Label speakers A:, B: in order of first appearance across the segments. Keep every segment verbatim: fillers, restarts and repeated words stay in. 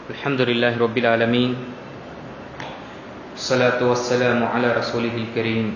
A: Alhamdulillahi Rabbil Alameen. Salatu wassalamu ala rasulihil kareem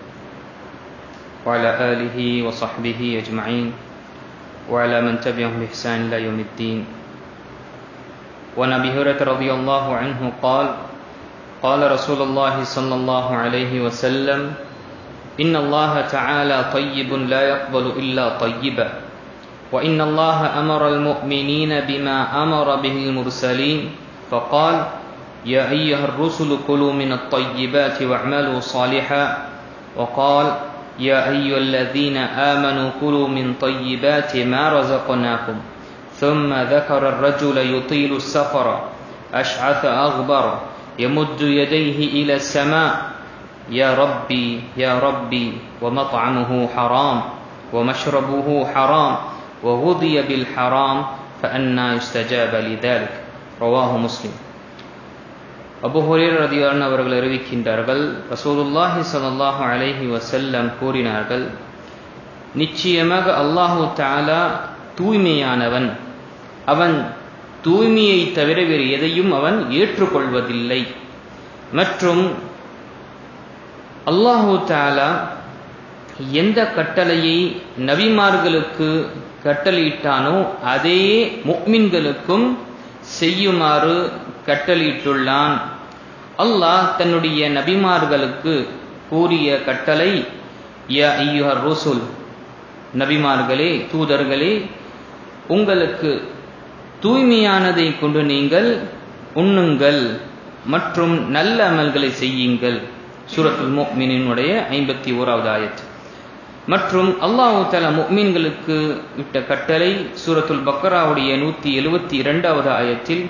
A: wa ala alihi wa sahbihi ajma'in wa ala man tabi'ahum bi ihsan ila yaumiddin. Wa Abi Hurairah radhiyallahu anhu qala qala Rasulullah sallallahu alaihi wasallam inna Allah ta'ala tayyibun la yaqbalu illa tayyiban وإن الله أمر المؤمنين بما أمر به المرسلين فقال يا أيها الرسل كلوا من الطيبات واعملوا صالحا وقال يا أيها الذين آمنوا كلوا من طيبات ما رزقناكم ثم ذكر الرجل يطيل السفر أشعث أغبر يمد يديه إلى السماء يا ربي يا ربي ومطعمه حرام ومشربه حرام وغذي بالحرام فأنى يستجاب لذلك رواه مسلم. அபூ ஹுரைரா ரலியல்லாஹு அன்ஹு அவர்கள் அறிவிக்கின்றார்கள், ரசூலுல்லாஹி ஸல்லல்லாஹு அலைஹி வஸல்லம் கூறினார்கள், நிச்சயமாக அல்லாஹு தஆலா தூய்மையானவன், அவன் தூய்மையை தவிர வேறு எதையும் அவன் ஏற்றுக்கொள்வதில்லை. மற்றும் அல்லாஹு தஆலா எந்த கட்டளையை நபிமார்களுக்கு கட்டளையிட்டானோ அதே முஃமின்களுக்கும் செய்யுமாறு கட்டளையிட்டுள்ளான். அல்லாஹ் தன்னுடைய நபிமார்களுக்கு கூறிய கட்டளை யா அய்யுஹர் ரசூல், நபிமார்களே தூதர்களே, உங்களுக்கு தூய்மையானதை கொண்டு நீங்கள் உண்ணுங்கள் மற்றும் நல்ல அமல்களை செய்யுங்கள். சூரத்துல் முஃமினீனுடைய ஐம்பத்தி ஓராவது ஆயத். மற்றும் அல்லாஹ் தஆலா முஃமின்களுக்கு விட்ட கட்டளை சூரத்துல் பக்ராவுடைய நூற்றி எழுபத்தி இரண்டாவது ஆயத்தில்,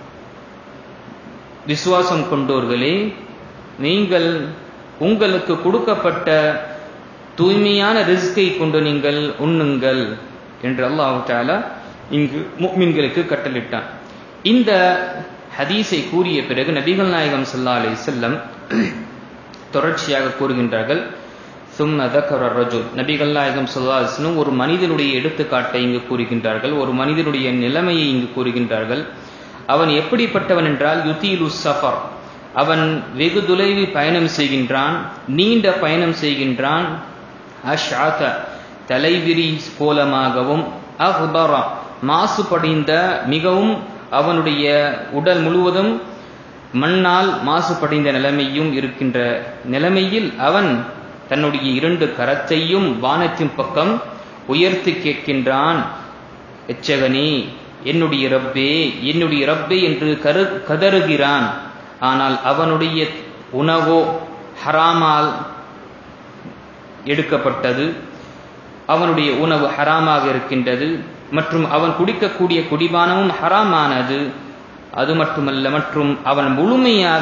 A: விசுவாசம் கொண்டோர்களே, நீங்கள் உங்களுக்கு கொடுக்கப்பட்ட தூய்மையான ரிஸ்கை கொண்டு நீங்கள் உண்ணுங்கள் என்று அல்லாஹ் தஆலா இங்கு முஃமின்களுக்கு கட்டளையிட்டான். இந்த ஹதீஸை கூறிய பிறகு நபிகள் நாயகம் ஸல்லல்லாஹு அலைஹி வஸல்லம் தொடர்ச்சியாக கூறுகின்றார்கள், சும்ம தக்கர ரஜுல், நபிகள் நாயகம் ஸல்லல்லாஹு அலைஹி வஸல்லம் ஒரு மனிதனுடைய எடுத்துக்காட்டை இங்கு கூறுகின்றார்கள், ஒரு மனிதனுடைய நிலைமையை இங்கு கூறுகின்றார்கள். அவன் எப்படிப்பட்டவன் என்றால், யுதீலு சஃபர், அவன் வெகு தொலைவு பயணம் செய்கின்றான், நீண்ட பயணம் செய்கின்றான். அஷ்அத, தலைவிரி கோலமாகவும், அக்பர, மாசுபடிந்த, மிகவும் அவனுடைய உடல் முழுவதும் மண்ணால் மாசுபடிந்த நிலைமையும் இருக்கின்ற நிலைமையில் அவன் தன்னுடைய இரண்டு கரத்தையும் வானத்தின் பக்கம் உயர்த்தி கேட்கின்றான், எச்சகனே, என்னுடைய ரப்பே, என்னுடைய ரப்பே என்று கரு கதறுகிறான். ஆனால் அவனுடைய உணவோ ஹராமால் எடுக்கப்பட்டது, அவனுடைய உணவு ஹராமாக இருக்கின்றது, மற்றும் அவன் குடிக்கக்கூடிய குடிபானமும் ஹராமானது. அது மட்டுமல்ல, மற்றும் அவன் முழுமையாக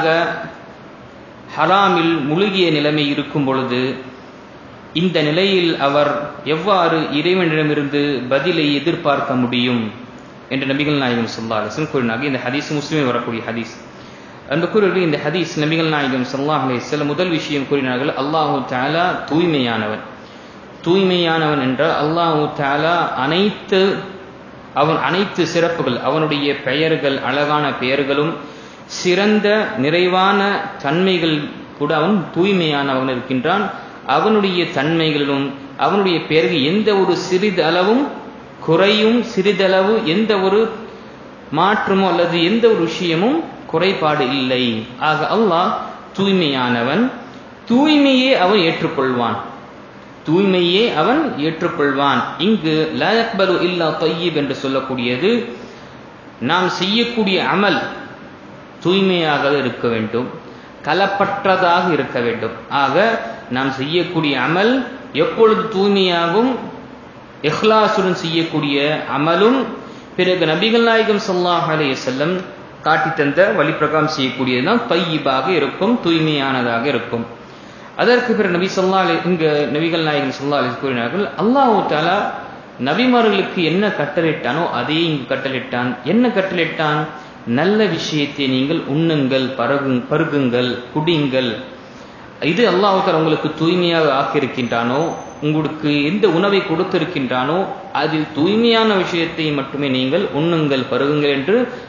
A: ஹராமில் முழுகிய நிலைமை இருக்கும் பொழுது இந்த நிலையில் அவர் எவ்வாறு இறைவனிடமிருந்து பதிலை எதிர்பார்க்க முடியும் என்று நபிகள் நாயகம் ஸல்லல்லாஹு அலைஹி வஸல்லம் கூறினார்கள். இந்த ஹதீஸ் முஸ்லிமில் வரக்கூடிய ஹதீஸ். அந்த கூறுகள் இந்த ஹதீஸ் நபிகள் நாயகம் ஸல்லல்லாஹு அலைஹி வஸல்லம் முதல் விஷயம் கூறினார்கள், அல்லாஹு தஆலா தூய்மையானவன். தூய்மையானவன் என்றால் அல்லாஹு தஆலா அனைத்து அவன் அனைத்து சிறப்புகள், அவனுடைய பெயர்கள், அழகான பெயர்களும் சிறந்த நிறைவான தன்மைகள் கூட அவன் தூய்மையானவன் இருக்கின்றான். அவனுடைய தன்மைகளிலும் அவனுடைய பெயர்கள் எந்த ஒரு சிறிதளவும் குறையும், சிறிதளவு எந்த ஒரு மாற்றமோ அல்லது எந்த ஒரு விஷயமும் குறைபாடு இல்லை. ஆக அல்லாஹ் தூய்மையானவன், தூய்மையே அவன் ஏற்றுக்கொள்வான், தூய்மையே அவன் ஏற்றுக்கொள்வான். இங்கு லா யக்பலு இல்லா தய்யிப் என்று சொல்லக்கூடியது, நாம் செய்யக்கூடிய அமல் தூய்மையாக இருக்க வேண்டும், கலப்பற்றதாக இருக்க வேண்டும். ஆக நாம் செய்யக்கூடிய அமல் எப்பொழுது தூய்மையாகும், இஹ்லாசுடன் செய்யக்கூடிய அமலும், பிறகு நபிகள் நாயகம் ஸல்லல்லாஹு அலைஹி வஸல்லம் காட்டி தந்த வழிப்பிரகாரம் செய்யக்கூடியதுதான் தய்யிபாக இருக்கும், தூய்மையானதாக இருக்கும். அதற்கு பிறகு நபி ஸல்லல்லாஹு அலைஹி இங்க நபிகள் நாயகம் ஸல்லல்லாஹு அலைஹி கூறினார்கள், அல்லாஹ் தஆலா நபிமார்களுக்கு என்ன கட்டளையிட்டானோ அதே இங்கு கட்டளையிட்டான். என்ன கட்டளையிட்டான்? நல்ல விஷயத்தை நீங்கள் உண்ணுங்கள், பருகு பருகுங்கள் குடிங்கள். இது அல்லாஹ் தஆலா உங்களுக்கு தூய்மையாக ஆக்கியிருக்கின்றானோ, உங்களுக்கு எந்த உணவை கொடுத்திருக்கின்றானோ அதில் தூய்மையான விஷயத்தை மட்டுமே நீங்கள் உண்ணுங்கள், பருகுங்கள் என்று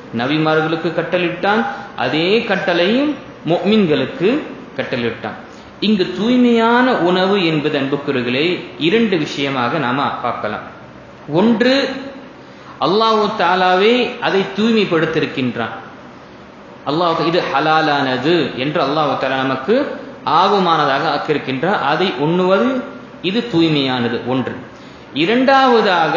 A: நபிமார்களுக்கு கட்டளிட்டான், அதே கட்டளையும் முஃமின்களுக்கு கட்டளிட்டான். இங்கு தூய்மையான உணவு என்பது அன்புக்குரியவர்களே இரண்டு விஷயமாக நாம பார்க்கலாம். ஒன்று, அல்லாஹ் தஆலாவே அதை தூய்மைப்படுத்தியிருக்கின்றான். அல்லாஹ் இது ஹலாலானது என்று அல்லாஹ் தஆலா நமக்கு ஆகுமானதாக ஆக்கியிருக்கின்றார். அதை உண்ணுவது இது தூய்மையானது ஒன்று. இரண்டாவதாக,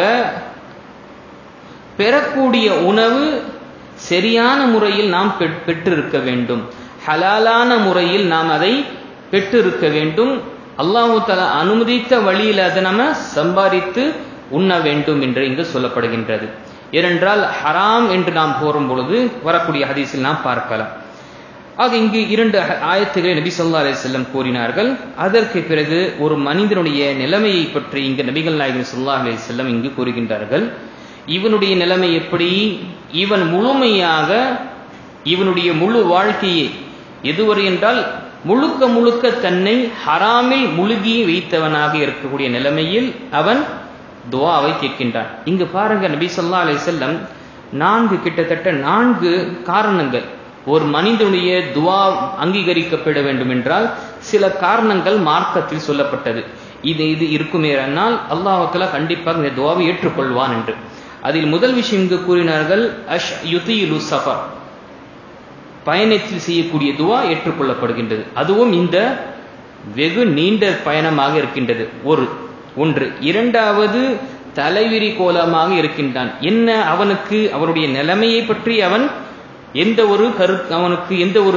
A: பெறக்கூடிய உணவு சரியான முறையில் நாம் பெற்றிருக்க வேண்டும். ஹலாலான முறையில் நாம் அதை பெற்றிருக்க வேண்டும். அல்லாஹ் தஆலா அனுமதித்த வழியில் அதை நம்ம சம்பாதித்து உண்ண வேண்டும் என்று இங்கு சொல்லப்படுகின்றது. ஏனென்றால் ஹராம் என்று நாம் கூறும் பொழுது வரக்கூடிய ஹதீஸில் நாம் பார்க்கலாம். ஆக இங்கு இரண்டு ஆயத்துகளை நபி ஸல்லல்லாஹு அலைஹி வஸல்லம் கூறினார்கள். அதற்கு பிறகு ஒரு மனிதனுடைய நிலைமையை பற்றி இங்கு நபிகள் நாயகம் ஸல்லல்லாஹு அலைஹி வஸல்லம் இங்கு கூறுகின்றார்கள். இவனுடைய நிலைமை எப்படி? இவன் முழுமையாக இவனுடைய முழு வாழ்க்கையை எதுவரை என்றால் முழுக்க முழுக்க தன்னை ஹராமில் முழுகி வைத்தவனாக இருக்கக்கூடிய நிலைமையில் அவன் துஆவை கேட்கின்றான். இங்கு பாருங்க, நபி ஸல்லல்லாஹு அலைஹி வஸல்லம் நான்கு கிட்டத்தட்ட நான்கு காரணங்கள் ஒரு மனிதனுடைய துஆ அங்கீகரிக்கப்பட வேண்டும் என்றால் சில காரணங்கள் மார்க்கத்தில் சொல்லப்பட்டது. இது இது இருக்குமேயானால் அல்லாஹ் தஆலா கண்டிப்பாக இந்த துஆவை ஏற்றுக்கொள்வான் என்று. அதில் முதல் விஷயம் இங்கு கூறினார்கள், அஷ் யுதீலு சஃபர், பயணத்தில் செய்யக்கூடிய துஆ ஏற்றுக்கொள்ளப்படுகின்றது. அதுவும் இந்த வெகு நீண்ட பயணமாக இருக்கின்றது ஒரு ஒன்று. இரண்டாவது, தலைவிரி கோலமாக இருக்கின்றான். என்ன அவனுக்கு அவனுடைய நிலைமையை பற்றி அவன் எந்த ஒரு கரு அவனுக்கு எந்த ஒரு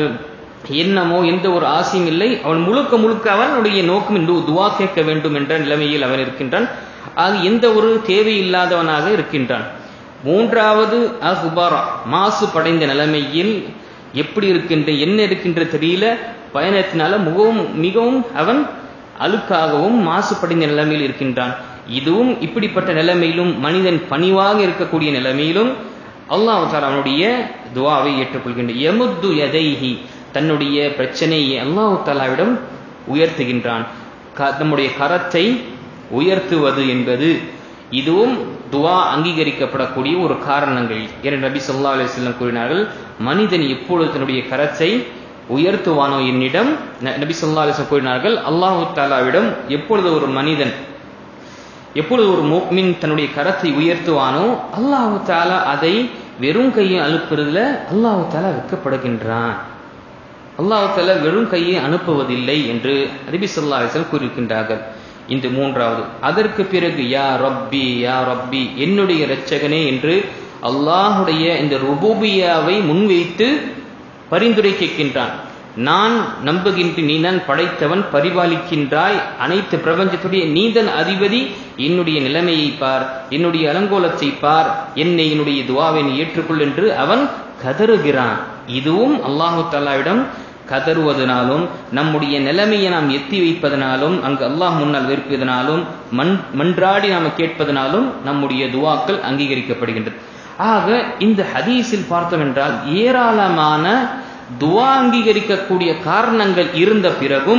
A: எண்ணமோ எந்த ஒரு ஆசையும் இல்லை. அவன் முழுக்க முழுக்க அவனுடைய நோக்கம் என்று துஆ கேட்க வேண்டும் என்ற நிலைமையில் அவன் இருக்கின்றான். ஆக எந்த ஒரு தேவையில்லாதவனாக இருக்கின்றான். மூன்றாவது, அஹ்பரா, மாசு படைந்த நிலைமையில் எப்படி இருக்கின்ற என்ன இருக்கின்ற தெரியல, பயணத்தினால மிகவும் மிகவும் அவன் அழுக்காகவும் மாசுபடைந்த நிலைமையில் இருக்கின்றான். இதுவும் இப்படிப்பட்ட நிலைமையிலும் மனிதன் பணிவாக இருக்கக்கூடிய நிலைமையிலும் அல்லாஹ் தஆலா அவனுடைய துஆவை ஏற்றுக்கொள்கின்றான். யமுத்து யதைஹி, தன்னுடைய பிரச்சனையை அல்லாஹ் தஆலாவிடம் உயர்த்துகின்றான். நம்முடைய கரத்தை உயர்த்துவது என்பது இதுவும் துஆ அங்கீகரிக்கப்படக்கூடிய ஒரு காரணங்கள். என நபி ஸல்லல்லாஹு அலைஹி வஸல்லம் கூறினார்கள், மனிதன் எப்பொழுது தன்னுடைய கரத்தை உயர்த்துவானோ என்னிடம், நபி ஸல்லல்லாஹு அலைஹி வஸல்லம் கூறினார்கள், அல்லாஹ் தஆலாவிடம் எப்பொழுது ஒரு மனிதன் எப்பொழுது ஒரு முஃமின் தன்னுடைய கரத்தை உயர்த்துவானோ அல்லாஹ் தஆலா அதை வெறும் கையை அனுப்புறதுல அல்லாஹ் தஆலா வெட்கப்படுகின்றான். அல்லாஹ் தஆலா வெறும் கையை அனுப்புவதில்லை என்று நபி ஸல்லல்லாஹு அலைஹி வஸல்லம் கூறியிருக்கின்றார்கள். இந்த மூன்றாவது. அதற்கு பிறகு யா ரப்பி யா ரப்பி, என்னுடைய இரட்சகனே என்று அல்லாஹுடைய இந்த ருபூபியாவை முன்வைத்து பரிந்துரை கேட்கின்றான். நான் நம்புகின்றேன், நீ தான் படைத்தவன், பரிபாலிக்கின்றாய், அனைத்து பிரபஞ்சத்துடைய நீதன் அதிபதி, என்னுடைய நிலைமையை பார், என்னுடைய அலங்கோலத்தை பார், என்னை என்னுடைய துஆவை ஏற்றுக்கொள் என்று அவன் கதறுகிறான். இதுவும் அல்லாஹ் தஆலாவிடம் கதறுவதனாலும் நம்முடைய நிலைமையை நாம் எத்தி வைப்பதனாலும் அங்கு அல்லாஹ் முன்னால் வெறுப்பதனாலும் மண் மன்றாடி நாம் கேட்பதனாலும் நம்முடைய துஆக்கள் அங்கீகரிக்கப்படுகின்றது. ஆக இந்த ஹதீஸில் பார்த்தோம் என்றால் ஏராளமான துஆ அங்கீகரிக்கக்கூடிய காரணங்கள் இருந்த பிறகும்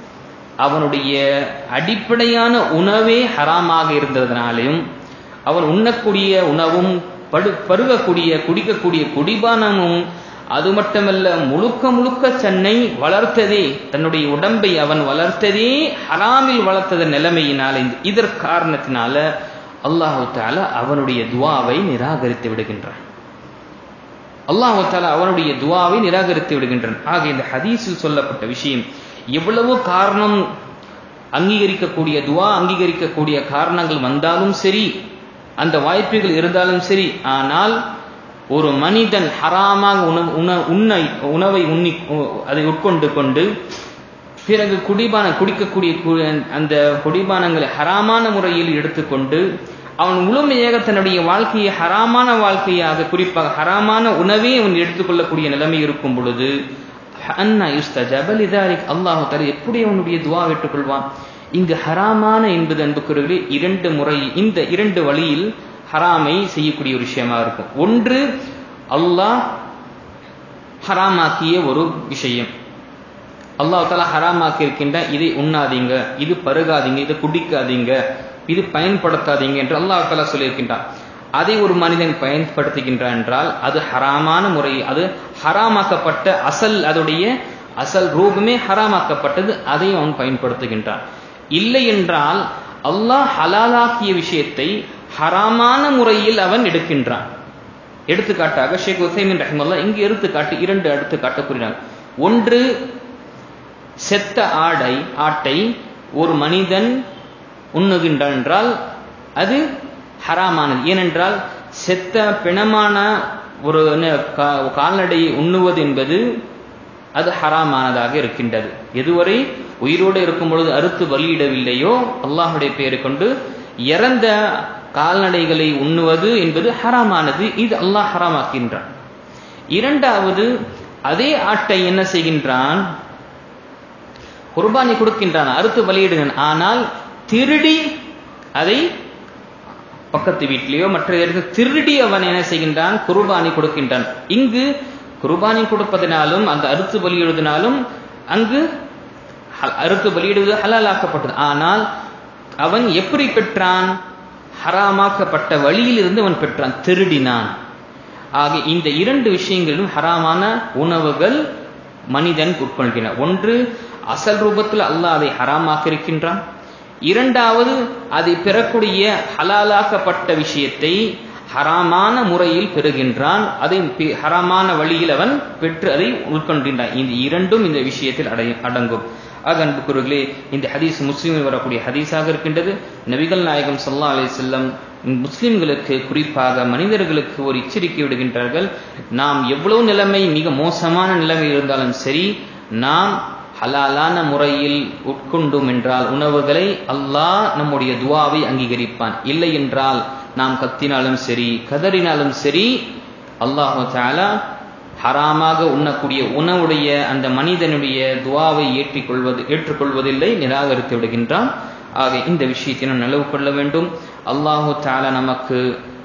A: அவனுடைய அடிப்படையான உணவே ஹராமாக இருந்ததனாலும் அவன் உண்ணக்கூடிய உணவும் படு பருகக்கூடிய குடிக்கக்கூடிய குடிபானமும் அது மட்டுமல்ல முழுக்க முழுக்க தன்னை வளர்த்ததே, தன்னுடைய உடம்பை அவன் வளர்த்ததே ஹராமில் வளர்த்தத நிலைமையினால் இதற்கு காரணத்தினால அல்லாஹ் தஆலா அவனுடைய துஆவை நிராகரித்து விடுகின்றான். அல்லாஹ் தஆலா அவனுடைய துஆவை நிராகரித்து விடுகின்றான். ஆக இந்த ஹதீஸில் சொல்லப்பட்ட விஷயம் எவ்வளவு காரணம் அங்கீகரிக்கக்கூடிய துஆ அங்கீகரிக்கக்கூடிய காரணங்கள் வந்தாலும் சரி, அந்த வாய்ப்புகள் இருந்தாலும் சரி, ஆனால் ஒரு மனிதன் ஹராமாக உண உண்ணை உணவை உண்ணி அதை உட்கொண்டு கொண்டு பிறகு குடிபான குடிக்கக்கூடிய அந்த குடிபானங்களை ஹராமான முறையில் எடுத்துக்கொண்டு அவன் முழுமையாக தன்னுடைய வாழ்க்கையை ஹராமான வாழ்க்கையாக, குறிப்பாக ஹராமான உணவே அவன் எடுத்துக்கொள்ளக்கூடிய நிலைமை இருக்கும் பொழுது அன்னா யுஸ்தஜாப லிதாலிக், அல்லாஹ் தஆலா எப்படி அவனுடைய துஆ ஏற்றுக்கொள்வான்? இங்கு ஹராமான என்பது அன்புக்குரியவர்களே இரண்டு முறை, இந்த இரண்டு வழியில் ஹராமை செய்யக்கூடிய ஒரு விஷயமா இருக்கும். ஒன்று, அல்லாஹ் ஹராமாக்கிய ஒரு விஷயம், அல்லாஹ் தஆலா ஹராமாக்கி இருக்கின்ற இதை உண்ணாதீங்க, இது பருகாதீங்க, இதை குடிக்காதீங்க, இது பயன்படுத்தாதீங்க என்று அல்லாஹ் தஆலா சொல்லியிருக்கின்றான். அதை ஒரு மனிதன் பயன்படுத்துகின்றான் என்றால் அது ஹராமான முறை, அது ஹராமாக்கப்பட்ட அசல், அதோடைய அசல் ரூபமே ஹராமாக்கப்பட்டது, அதை அவன் பயன்படுத்துகின்றான். இல்லை என்றால் அல்லாஹ் ஹலாலாக்கிய விஷயத்தை ஹராமான முறையில் அவன் எடுக்கின்றான். எடுத்துக்காட்டாக ஷேக் உசைமின் ரஹிமத்துல்லாஹ் இங்கு எடுத்துக்காட்டு இரண்டு எடுத்துக்காட்டு கூறினார். ஒன்று, செத்த ஆடை ஆட்டை ஒரு மனிதன் உண்ணுகின்றான் என்றால் அது ஹராமானது. ஏனென்றால் செத்த பிணமான ஒரு கால்நடையை உண்ணுவது என்பது அது ஹராமானதாக இருக்கின்றது. எதுவரை உயிரோடு இருக்கும் பொழுது அறுத்து பலியிடவில்லையோ அல்லாஹுடைய பெயரை கொண்டு இறந்த கால்நடைகளை உண்ணுவது என்பது ஹராமானது. இது அல்லாஹ் ஹராமாக்கின்றான். இரண்டாவது, அதே ஆட்டை என்ன செய்கின்றான், குர்பானி கொடுக்கின்றான், அறுத்து பலியிடுகிறான். ஆனால் திருடி அதை பக்கத்து வீட்டிலேயோ மற்ற இடத்தில் திருடி அவன் என்ன செய்கின்றான், குர்பானி கொடுக்கின்றான். இங்கு குர்பானி கொடுப்பதனாலும் அந்த அறுத்து பலியிடுவதனாலும் அங்கு அறுத்து பலியிடுவது ஹலாலாக்கப்பட்டது. ஆனால் அவன் எப்படி பெற்றான், ஹராமாக்கப்பட்ட வழியில் இருந்து அவன் பெற்றான், திருடினான். ஆக இந்த இரண்டு விஷயங்களிலும் ஹராமான உணவுகள் மனிதன் உட்கொள்கிறான். ஒன்று, அசல் ரூபத்தில் அல்லாஹ் அதை ஹராமாக்க இருக்கின்றான். இரண்டாவது, அதை பெறக்கூடிய ஹலாலாக்கப்பட்ட விஷயத்தை ஹராமான முறையில் பெறுகின்றான், அதை ஹராமான வழியில் அவன் பெற்று அதை உட்கொள்கின்றான். இந்த இரண்டும் இந்த விஷயத்தில் அடங்கும். ஆக அன்புக்குரியவர்களே, இந்த ஹதீஸ் முஸ்லிமில் வரக்கூடிய ஹதீஸாக இருக்கின்றது. நபிகள் நாயகம் ஸல்லல்லாஹு அலைஹி வஸல்லம் முஸ்லிம்களுக்கு, குறிப்பாக மனிதர்களுக்கு ஒரு எச்சரிக்கை விடுகின்றார்கள். நாம் எவ்வளவு நிலைமை மிக மோசமான நிலைமை இருந்தாலும் சரி, நாம் ஹலாலான முறையில் உட்கொண்டோம் என்றால் உணவுகளை அல்லாஹ் நம்முடைய துஆவை அங்கீகரிப்பான். இல்லை என்றால் நாம் கத்தினாலும் சரி கதறினாலும் சரி அல்லாஹு தஆலா ஹராமாக உண்ணக்கூடிய உணவுடைய அந்த மனிதனுடைய துஆவை ஏற்றுக்கொள்வது ஏற்றுக்கொள்வதில்லை, நிராகரித்து விடுகின்றான். ஆக இந்த விஷயத்தை நாம் நினைவு கொள்ள வேண்டும். அல்லாஹு தஆலா நமக்கு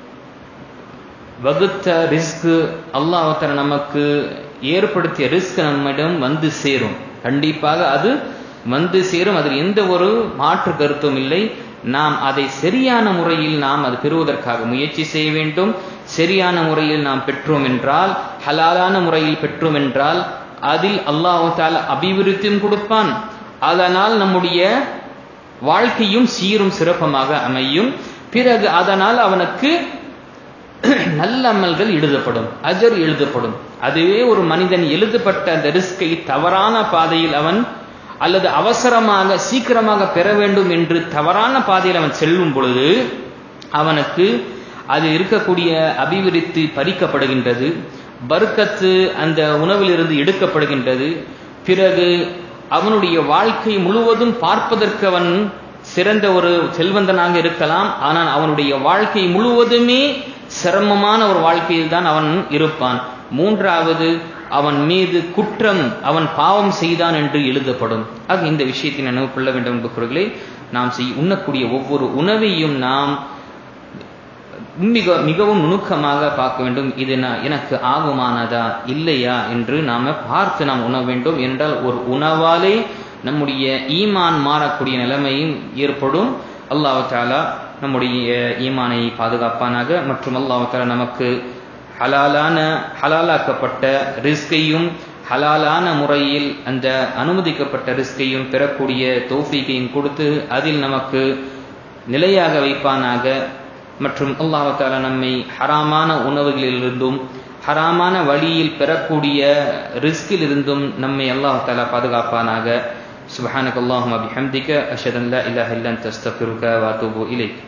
A: வகுத்த ரிஸ்க், அல்லாஹு தஆலா நமக்கு ஏற்படுத்திய ரிஸ்க் நம்மிடம் வந்து சேரும். கண்டிப்பாக அது வந்து சேரும், அதில் எந்த ஒரு மாற்று கருத்தும் இல்லை. நாம் அதை சரியான முறையில் நாம் அது பெறுவதற்காக முயற்சி செய்ய வேண்டும். சரியான முறையில் நாம் பெற்றோம் என்றால், ஹலாலான முறையில் பெற்றோம் என்றால் அதில் அல்லாஹ் தஆலா அபிவிருத்தியும் கொடுப்பான். அதனால் நம்முடைய வாழ்க்கையும் சீரும் சிறப்பமாக அமையும். பிறகு அதனால் அவனுக்கு நல்ல அமல்கள் எழுதப்படும், அஜர் எழுதப்படும். அதுவே ஒரு மனிதன் எழுதப்பட்ட அந்த ரிஸ்கை தவறான பாதையில் அவன் அல்லது அவசரமாக சீக்கிரமாக பெற வேண்டும் என்று தவறான பாதையில் அவன் செல்லும் பொழுது அவனுக்கு அது இருக்கக்கூடிய அபிவிருத்தி பறிக்கப்படுகின்றது, பர்க்கத்து அந்த உணவிலிருந்து எடுக்கப்படுகின்றது. பிறகு அவனுடைய வாழ்க்கை முழுவதும் பார்ப்பதற்கு அவன் சிறந்த ஒரு செல்வந்தனாக இருக்கலாம், ஆனால் அவனுடைய வாழ்க்கை முழுவதுமே சிரமமான ஒரு வாழ்க்கையில் தான் அவன் இருப்பான். மூன்றாவது, அவன் மீது குற்றம், அவன் பாவம் செய்தான் என்று எழுதப்படும். ஆக இந்த விஷயத்தை நினைவு கொள்ள வேண்டும் என்பவர்களே. நாம் செய் உண்ணக்கூடிய ஒவ்வொரு உணவையும் நாம் மிக மிகவும் நுணுக்கமாக பார்க்க வேண்டும். இது எனக்கு ஆகுமானதா இல்லையா என்று நாம பார்த்து நாம் உண வேண்டும். என்றால் ஒரு உணவாலே நம்முடைய ஈமான் மாறக்கூடிய நிலைமையும் ஏற்படும். அல்லாஹ் தஆலா நம்முடைய ஈமானை பாதுகாப்பானாக. மற்றும் அல்லாஹ் தஆலா நமக்கு ஹலாலான ஹலாலாக்கப்பட்ட ரிஸ்கையும் ஹலாலான முறையில் அந்த அனுமதிக்கப்பட்ட ரிஸ்கையும் பெறக்கூடிய தௌஃபீகையும் கொடுத்து அதில் நமக்கு நிலையாக வைப்பானாக. மற்றும் அல்லாஹ் தஆலா நம்மை ஹராமான உணவுகளிலிருந்தும் ஹராமான வழியில் பெறக்கூடிய ரிஸ்கில் இருந்தும் நம்மை அல்லாஹ் தஆலா பாதுகாப்பானாக. சுப்ஹானக அல்லாஹும்ம பிஹம்திக அஷ்ஹது அன் லா இலாஹா இல்லா அன்த அஸ்தக்ஃபிருக வ அத்தூபு இலைக்.